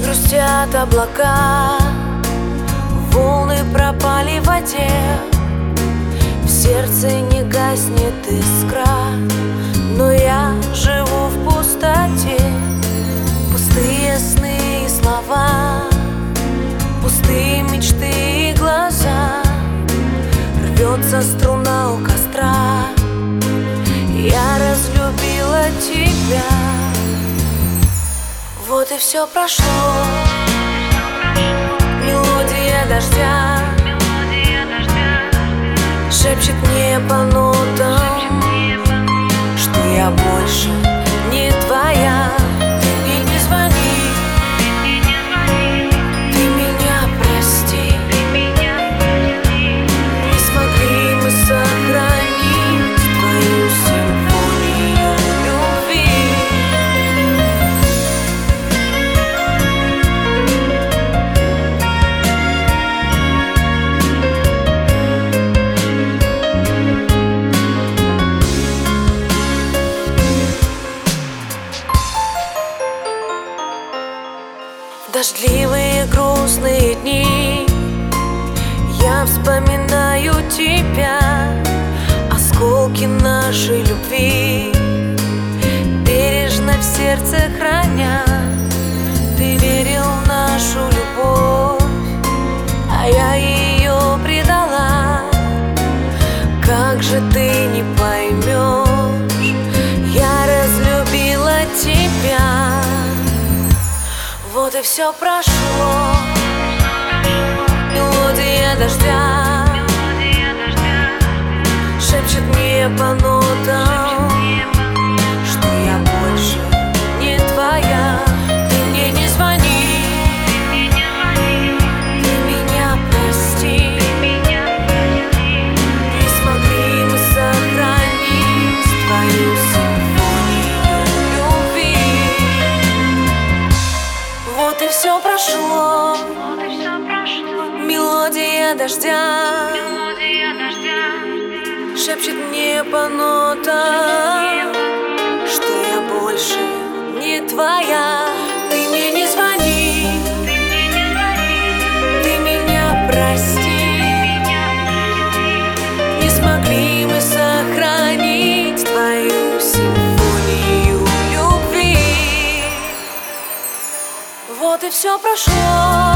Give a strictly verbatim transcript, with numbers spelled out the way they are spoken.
грустят облака, волны пропали в воде, в сердце не гаснет искра, но я живу в пустоте. Пустые сны и слова, пустые мечты и глаза, рвется струна у костра. Я разлюбила тебя, вот и все прошло. Мелодия дождя шепчет мне по нотам, что я больше не твоя. Ты мне не звони, ты меня прости. Не смогли мы сохранить твою симфонию любви. Дождливые грустные дни я вспоминаю тебя, осколки нашей любви бережно в сердце храня. Ты верил в нашу любовь, а я ее предала. Как же ты не поймешь, я разлюбила тебя. Вот и все прошло. Мелодия дождя шепчет мне по нотам, что я больше не твоя. Ты мне не звони, ты меня прости. Не смогли мы сохранить твою симфонию любви. Вот и все прошло. Мелодия дождя шепчет мне по нотам, что я больше не твоя. Ты мне не звони, ты меня прости. Не смогли мы сохранить твою симфонию любви. Вот и все прошло.